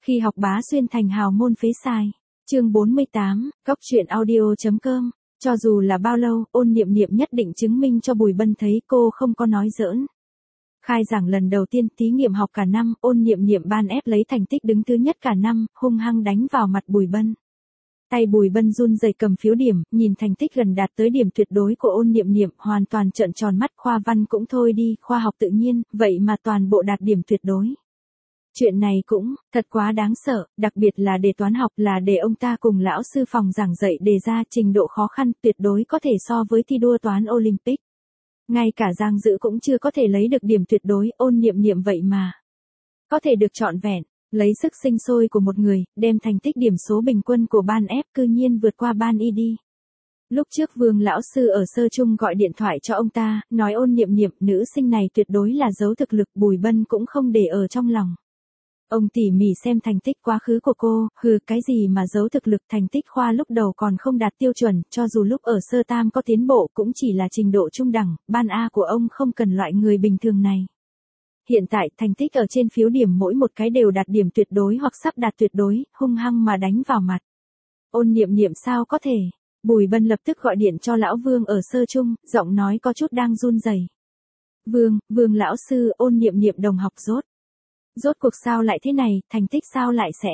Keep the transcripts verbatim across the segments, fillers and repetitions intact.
Khi học bá xuyên thành hào môn phế sai. Chương bốn mươi tám, Góc truyện audio.com. Cho dù là bao lâu, Ôn Niệm Niệm nhất định chứng minh cho Bùi Bân thấy cô không có nói giỡn. Khai giảng lần đầu tiên, thí nghiệm học cả năm, Ôn Niệm Niệm ban ép lấy thành tích đứng thứ nhất cả năm, hung hăng đánh vào mặt Bùi Bân. Tay Bùi Bân run rẩy cầm phiếu điểm, nhìn thành tích gần đạt tới điểm tuyệt đối của Ôn Niệm Niệm, hoàn toàn trợn tròn mắt. Khoa văn cũng thôi đi, khoa học tự nhiên, vậy mà toàn bộ đạt điểm tuyệt đối. Chuyện này cũng, thật quá đáng sợ, đặc biệt là đề toán học là đề ông ta cùng lão sư phòng giảng dạy đề ra, trình độ khó khăn tuyệt đối có thể so với thi đua toán Olympic. Ngay cả Giang Dữ cũng chưa có thể lấy được điểm tuyệt đối, Ôn Niệm Niệm vậy mà có thể được trọn vẹn, lấy sức sinh sôi của một người, đem thành tích điểm số bình quân của ban ép cư nhiên vượt qua ban y đi. Lúc trước Vương lão sư ở sơ trung gọi điện thoại cho ông ta, nói Ôn Niệm Niệm, nữ sinh này tuyệt đối là giấu thực lực, Bùi Bân cũng không để ở trong lòng. Ông tỉ mỉ xem thành tích quá khứ của cô, hừ, cái gì mà giấu thực lực, thành tích khoa lúc đầu còn không đạt tiêu chuẩn, cho dù lúc ở sơ tam có tiến bộ cũng chỉ là trình độ trung đẳng, ban A của ông không cần loại người bình thường này. Hiện tại, thành tích ở trên phiếu điểm mỗi một cái đều đạt điểm tuyệt đối hoặc sắp đạt tuyệt đối, hung hăng mà đánh vào mặt. Ôn Niệm Niệm sao có thể? Bùi Bân lập tức gọi điện cho lão Vương ở sơ trung, giọng nói có chút đang run rẩy. Vương, Vương lão sư, Ôn Niệm Niệm đồng học rốt. Rốt cuộc sao lại thế này, thành tích sao lại sẽ?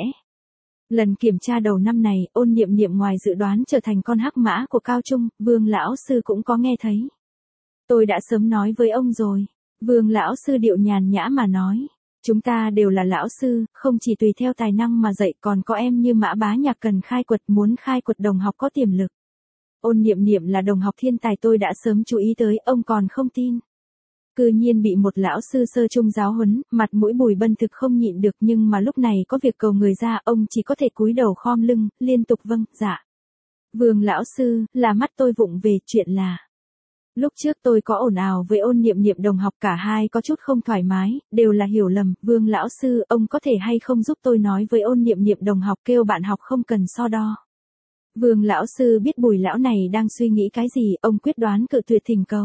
Lần kiểm tra đầu năm này, Ôn Niệm Niệm ngoài dự đoán trở thành con hắc mã của cao trung, Vương lão sư cũng có nghe thấy. Tôi đã sớm nói với ông rồi. Vương lão sư điệu nhàn nhã mà nói. Chúng ta đều là lão sư, không chỉ tùy theo tài năng mà dạy, còn có em như Mã Bá Nhạc cần khai quật, muốn khai quật đồng học có tiềm lực. Ôn Niệm Niệm là đồng học thiên tài, tôi đã sớm chú ý tới, ông còn không tin. Cư nhiên bị một lão sư sơ trung giáo huấn, mặt mũi Bùi Bân thực không nhịn được, nhưng mà lúc này có việc cầu người ra, ông chỉ có thể cúi đầu khom lưng, liên tục vâng, dạ. Vương lão sư, là mắt tôi vụng về, chuyện là. Lúc trước tôi có ồn ào với Ôn Niệm Niệm đồng học, cả hai có chút không thoải mái, đều là hiểu lầm, Vương lão sư, ông có thể hay không giúp tôi nói với Ôn Niệm Niệm đồng học kêu bạn học không cần so đo. Vương lão sư biết Bùi lão này đang suy nghĩ cái gì, ông quyết đoán cự tuyệt thỉnh cầu.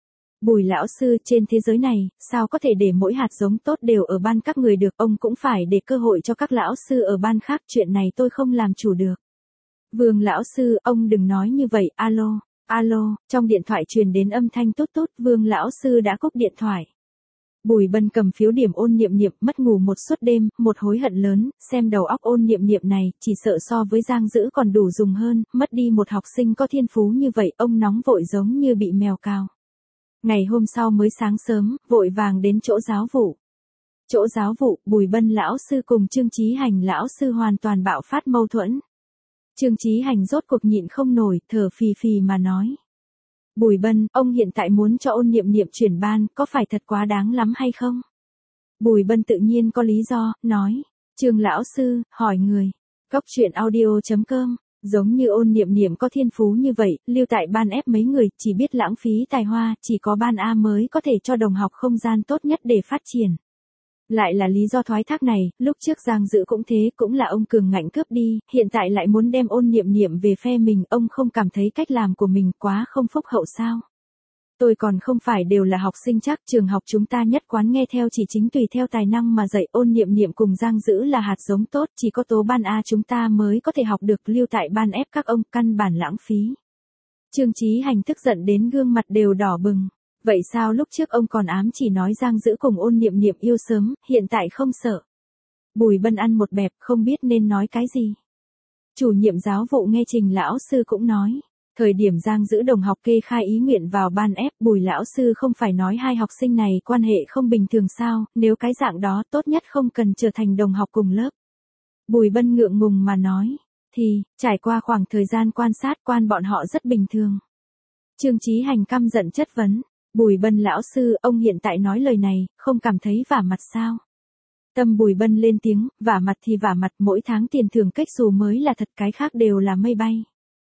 Bùi lão sư, trên thế giới này, sao có thể để mỗi hạt giống tốt đều ở ban các người được, ông cũng phải để cơ hội cho các lão sư ở ban khác, chuyện này tôi không làm chủ được. Vương lão sư, ông đừng nói như vậy, alo, alo, trong điện thoại truyền đến âm thanh tút tút, Vương lão sư đã cúp điện thoại. Bùi Bân cầm phiếu điểm Ôn Niệm Niệm, mất ngủ một suốt đêm, một hối hận lớn, xem đầu óc Ôn Niệm Niệm này, chỉ sợ so với Giang Dữ còn đủ dùng hơn, mất đi một học sinh có thiên phú như vậy, ông nóng vội giống như bị mèo cào. Ngày hôm sau mới sáng sớm, vội vàng đến chỗ giáo vụ. Chỗ giáo vụ, Bùi Bân lão sư cùng Trương Chí Hành lão sư hoàn toàn bạo phát mâu thuẫn. Trương Chí Hành rốt cuộc nhịn không nổi, thở phì phì mà nói. Bùi Bân, ông hiện tại muốn cho Ôn Niệm Niệm chuyển ban, có phải thật quá đáng lắm hay không? Bùi Bân tự nhiên có lý do, nói. Trương lão sư, hỏi người. Góc truyện audio.com. Giống như Ôn Niệm Niệm có thiên phú như vậy, lưu tại ban ép mấy người, chỉ biết lãng phí tài hoa, chỉ có ban A mới có thể cho đồng học không gian tốt nhất để phát triển. Lại là lý do thoái thác này, lúc trước Giang Dữ cũng thế, cũng là ông cường ngạnh cướp đi, hiện tại lại muốn đem Ôn Niệm Niệm về phe mình, ông không cảm thấy cách làm của mình quá không phúc hậu sao? Tôi còn không phải đều là học sinh chắc, trường học chúng ta nhất quán nghe theo chỉ chính tùy theo tài năng mà dạy, Ôn Niệm Niệm cùng Giang Dữ là hạt giống tốt, chỉ có tố ban A chúng ta mới có thể học được, lưu tại ban ép các ông, căn bản lãng phí. Trương Chí Hành tức giận đến gương mặt đều đỏ bừng. Vậy sao lúc trước ông còn ám chỉ nói Giang Dữ cùng Ôn Niệm Niệm yêu sớm, hiện tại không sợ? Bùi Bân ăn một bẹp, không biết nên nói cái gì. Chủ nhiệm giáo vụ nghe Trình lão sư cũng nói. Thời điểm Giang Dữ đồng học kê khai ý nguyện vào ban ép, Bùi lão sư không phải nói hai học sinh này quan hệ không bình thường sao, nếu cái dạng đó tốt nhất không cần trở thành đồng học cùng lớp. Bùi Bân ngượng ngùng mà nói, thì, trải qua khoảng thời gian quan sát, quan bọn họ rất bình thường. Trương Chí Hành căm giận chất vấn, Bùi Bân lão sư, ông hiện tại nói lời này, không cảm thấy vả mặt sao? Tâm Bùi Bân lên tiếng, vả mặt thì vả mặt, mỗi tháng tiền thưởng cách dù mới là thật, cái khác đều là mây bay.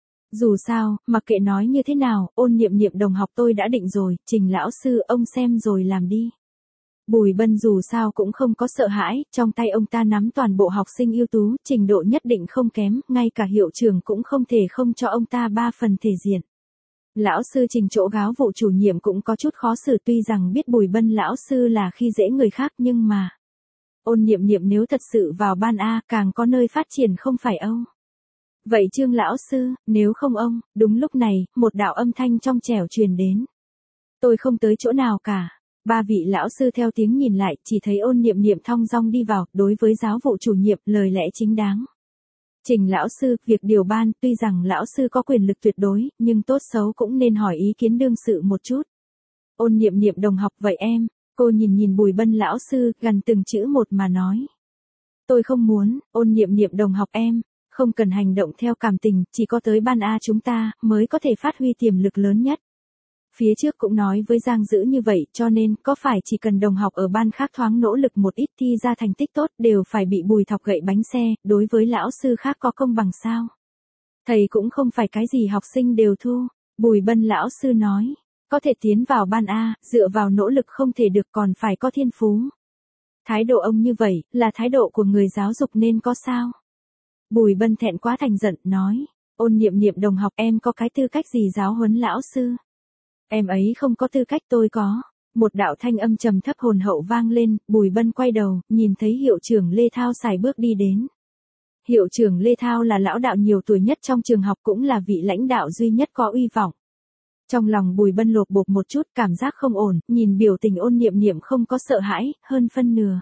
Dù sao, mặc kệ nói như thế nào, Ôn Niệm Niệm đồng học tôi đã định rồi, Trình lão sư ông xem rồi làm đi. Bùi Bân dù sao cũng không có sợ hãi, trong tay ông ta nắm toàn bộ học sinh ưu tú, trình độ nhất định không kém, ngay cả hiệu trưởng cũng không thể không cho ông ta ba phần thể diện. Lão sư Trình chỗ giáo vụ chủ nhiệm cũng có chút khó xử, tuy rằng biết Bùi Bân lão sư là khi dễ người khác nhưng mà Ôn Niệm Niệm nếu thật sự vào ban A, càng có nơi phát triển không phải âu. Vậy Trương lão sư, nếu không ông, đúng lúc này, một đạo âm thanh trong trẻo truyền đến. Tôi không tới chỗ nào cả. Ba vị lão sư theo tiếng nhìn lại, chỉ thấy Ôn Niệm Niệm thong dong đi vào, đối với giáo vụ chủ nhiệm, lời lẽ chính đáng. Trình lão sư, việc điều ban, tuy rằng lão sư có quyền lực tuyệt đối, nhưng tốt xấu cũng nên hỏi ý kiến đương sự một chút. Ôn Niệm Niệm đồng học, vậy em, cô nhìn nhìn Bùi Bân lão sư, gần từng chữ một mà nói. Tôi không muốn, Ôn Niệm Niệm đồng học em, không cần hành động theo cảm tình, chỉ có tới ban A chúng ta, mới có thể phát huy tiềm lực lớn nhất. Phía trước cũng nói với Giang Dữ như vậy, cho nên, có phải chỉ cần đồng học ở ban khác thoáng nỗ lực một ít thi ra thành tích tốt, đều phải bị Bùi thọc gậy bánh xe, đối với lão sư khác có công bằng sao? Thầy cũng không phải cái gì học sinh đều thu. Bùi Bân lão sư nói, có thể tiến vào ban A, dựa vào nỗ lực không thể được, còn phải có thiên phú. Thái độ ông như vậy, là thái độ của người giáo dục nên có sao? Bùi Bân thẹn quá thành giận, nói, Ôn Niệm Niệm đồng học, em có cái tư cách gì giáo huấn lão sư? Em ấy không có tư cách, tôi có. Một đạo thanh âm trầm thấp hồn hậu vang lên, Bùi Bân quay đầu, nhìn thấy hiệu trưởng Lê Thao sải bước đi đến. Hiệu trưởng Lê Thao là lão đạo nhiều tuổi nhất trong trường học, cũng là vị lãnh đạo duy nhất có uy vọng. Trong lòng Bùi Bân lột bột một chút, cảm giác không ổn, nhìn biểu tình Ôn Niệm Niệm không có sợ hãi, hơn phân nửa.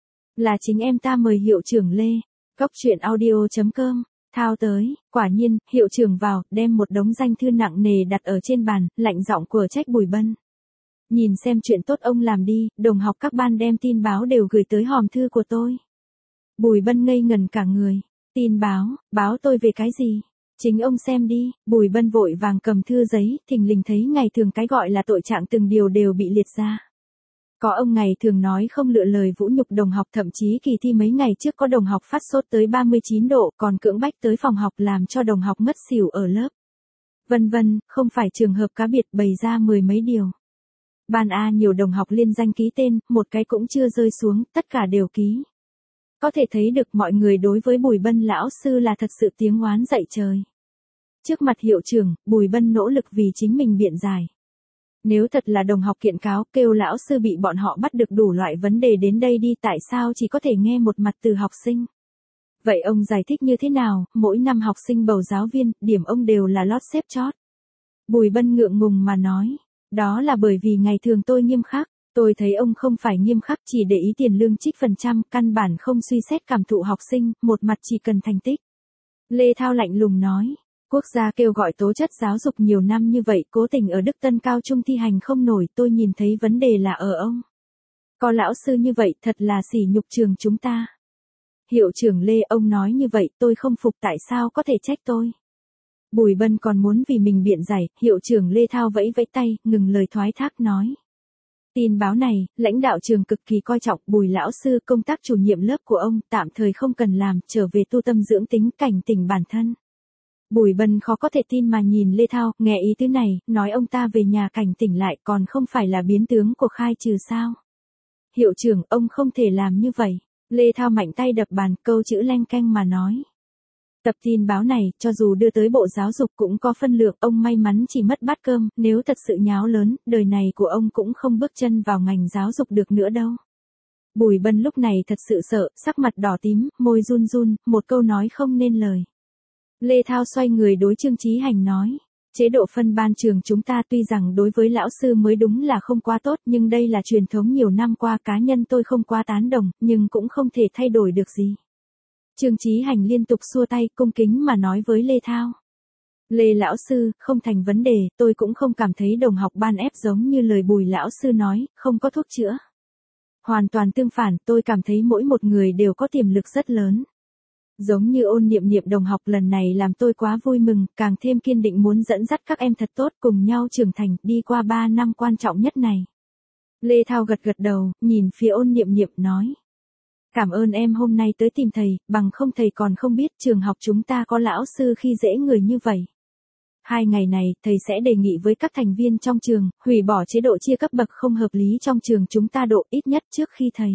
Là chính em ta mời hiệu trưởng Lê. Góc truyện audio chấm com. Thao tới, quả nhiên, hiệu trưởng vào, đem một đống danh thư nặng nề đặt ở trên bàn, lạnh giọng của trách Bùi Bân. Nhìn xem chuyện tốt ông làm đi, đồng học các ban đem tin báo đều gửi tới hòm thư của tôi. Bùi Bân ngây ngần cả người. Tin báo, báo tôi về cái gì? Chính ông xem đi. Bùi Bân vội vàng cầm thư giấy, thình lình thấy ngày thường cái gọi là tội trạng từng điều đều bị liệt ra. Có ông ngày thường nói không lựa lời vũ nhục đồng học, thậm chí kỳ thi mấy ngày trước có đồng học phát sốt tới ba mươi chín độ, còn cưỡng bách tới phòng học làm cho đồng học ngất xỉu ở lớp. Vân vân, không phải trường hợp cá biệt, bày ra mười mấy điều. Ban A nhiều đồng học liên danh ký tên, một cái cũng chưa rơi xuống, tất cả đều ký. Có thể thấy được mọi người đối với Bùi Bân lão sư là thật sự tiếng oán dậy trời. Trước mặt hiệu trưởng, Bùi Bân nỗ lực vì chính mình biện giải. Nếu thật là đồng học kiện cáo, kêu lão sư bị bọn họ bắt được đủ loại vấn đề đến đây đi, tại sao chỉ có thể nghe một mặt từ học sinh? Vậy ông giải thích như thế nào, mỗi năm học sinh bầu giáo viên, điểm ông đều là lót xếp chót. Bùi Bân ngượng ngùng mà nói, đó là bởi vì ngày thường tôi nghiêm khắc, tôi thấy ông không phải nghiêm khắc, chỉ để ý tiền lương trích phần trăm, căn bản không suy xét cảm thụ học sinh, một mặt chỉ cần thành tích. Lê Thao lạnh lùng nói. Quốc gia kêu gọi tố chất giáo dục nhiều năm như vậy, cố tình ở Đức Tân cao trung thi hành không nổi, tôi nhìn thấy vấn đề là ở ông. Có lão sư như vậy, thật là sỉ nhục trường chúng ta. Hiệu trưởng Lê, ông nói như vậy, tôi không phục, tại sao có thể trách tôi? Bùi Bân còn muốn vì mình biện giải, hiệu trưởng Lê Thao vẫy vẫy tay, ngừng lời thoái thác nói. Tin báo này, lãnh đạo trường cực kỳ coi trọng, Bùi lão sư, công tác chủ nhiệm lớp của ông, tạm thời không cần làm, trở về tu tâm dưỡng tính, cảnh tỉnh bản thân. Bùi Bân khó có thể tin mà nhìn Lê Thao, nghe ý tứ này, nói ông ta về nhà cảnh tỉnh lại, còn không phải là biến tướng của khai trừ sao? Hiệu trưởng, ông không thể làm như vậy. Lê Thao mạnh tay đập bàn, câu chữ leng keng mà nói. Tập tin báo này, cho dù đưa tới Bộ Giáo dục cũng có phân lượng, ông may mắn chỉ mất bát cơm, nếu thật sự nháo lớn, đời này của ông cũng không bước chân vào ngành giáo dục được nữa đâu. Bùi Bân lúc này thật sự sợ, sắc mặt đỏ tím, môi run run, một câu nói không nên lời. Lê Thao xoay người đối Trương Chí Hành nói, chế độ phân ban trường chúng ta tuy rằng đối với lão sư mới đúng là không quá tốt, nhưng đây là truyền thống nhiều năm qua, cá nhân tôi không quá tán đồng, nhưng cũng không thể thay đổi được gì. Trương Chí Hành liên tục xua tay, cung kính mà nói với Lê Thao. Lê lão sư, không thành vấn đề, tôi cũng không cảm thấy đồng học ban ép giống như lời Bùi lão sư nói, không có thuốc chữa. Hoàn toàn tương phản, tôi cảm thấy mỗi một người đều có tiềm lực rất lớn. Giống như Ôn Niệm Niệm đồng học lần này làm tôi quá vui mừng, càng thêm kiên định muốn dẫn dắt các em thật tốt cùng nhau trưởng thành, đi qua ba năm quan trọng nhất này. Lê Thao gật gật đầu, nhìn phía Ôn Niệm Niệm nói. Cảm ơn em hôm nay tới tìm thầy, bằng không thầy còn không biết trường học chúng ta có lão sư khi dễ người như vậy. Hai ngày này, thầy sẽ đề nghị với các thành viên trong trường, hủy bỏ chế độ chia cấp bậc không hợp lý trong trường chúng ta độ ít nhất trước khi thầy.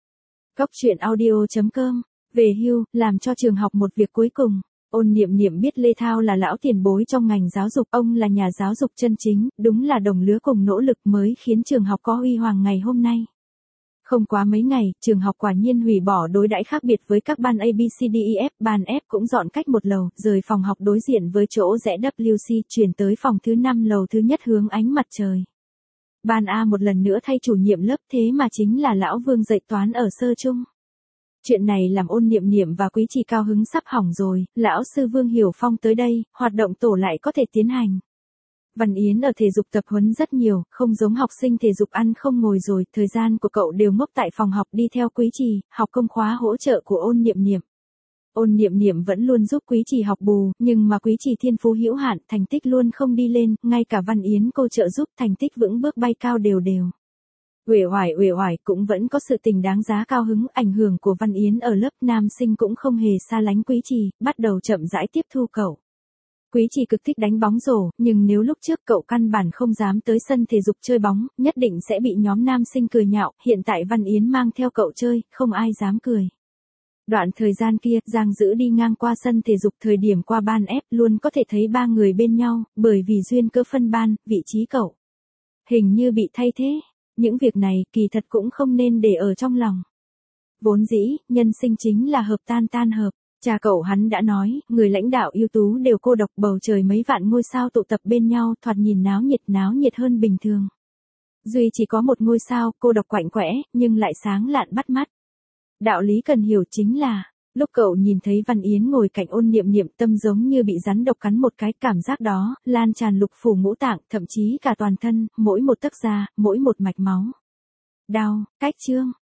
Góc truyện audio chấm com. Về hưu, làm cho trường học một việc cuối cùng. Ôn Niệm Niệm biết Lê Thao là lão tiền bối trong ngành giáo dục, ông là nhà giáo dục chân chính, đúng là đồng lứa cùng nỗ lực mới khiến trường học có huy hoàng ngày hôm nay. Không quá mấy ngày, trường học quả nhiên hủy bỏ đối đãi khác biệt với các ban A B C D E F, ban F cũng dọn cách một lầu, rời phòng học đối diện với chỗ rẽ W C, chuyển tới phòng thứ năm lầu thứ nhất hướng ánh mặt trời. Ban A một lần nữa thay chủ nhiệm lớp, thế mà chính là lão Vương dạy toán ở sơ trung. Chuyện này làm Ôn Niệm Niệm và Quý Trì cao hứng sắp hỏng rồi, lão sư Vương Hiểu Phong tới đây, hoạt động tổ lại có thể tiến hành. Văn Yến ở thể dục tập huấn rất nhiều, không giống học sinh thể dục ăn không ngồi rồi, thời gian của cậu đều ngốc tại phòng học đi theo Quý Trì, học công khóa hỗ trợ của Ôn Niệm Niệm. Ôn Niệm Niệm vẫn luôn giúp Quý Trì học bù, nhưng mà Quý Trì thiên phú hữu hạn, thành tích luôn không đi lên, ngay cả Văn Yến cô trợ giúp thành tích vững bước bay cao đều đều. Uể oải uể oải cũng vẫn có sự tình đáng giá cao hứng, ảnh hưởng của Văn Yến ở lớp nam sinh cũng không hề xa lánh Quý Trì, bắt đầu chậm rãi tiếp thu cậu. Quý Trì cực thích đánh bóng rổ, nhưng nếu lúc trước cậu căn bản không dám tới sân thể dục chơi bóng, nhất định sẽ bị nhóm nam sinh cười nhạo, hiện tại Văn Yến mang theo cậu chơi, không ai dám cười. Đoạn thời gian kia, Giang Dữ đi ngang qua sân thể dục thời điểm qua ban F luôn có thể thấy ba người bên nhau, bởi vì duyên cơ phân ban, vị trí cậu hình như bị thay thế. Những việc này, kỳ thật cũng không nên để ở trong lòng. Vốn dĩ, nhân sinh chính là hợp tan tan hợp. Cha cậu hắn đã nói, người lãnh đạo ưu tú đều cô độc, bầu trời mấy vạn ngôi sao tụ tập bên nhau, thoạt nhìn náo nhiệt náo nhiệt hơn bình thường. Duy chỉ có một ngôi sao, cô độc quạnh quẽ, nhưng lại sáng lạn bắt mắt. Đạo lý cần hiểu chính là, lúc cậu nhìn thấy Văn Yến ngồi cạnh Ôn Niệm Niệm, tâm giống như bị rắn độc cắn một cái, cảm giác đó, lan tràn lục phủ ngũ tạng, thậm chí cả toàn thân, mỗi một tấc da, mỗi một mạch máu. Đau, cách chương.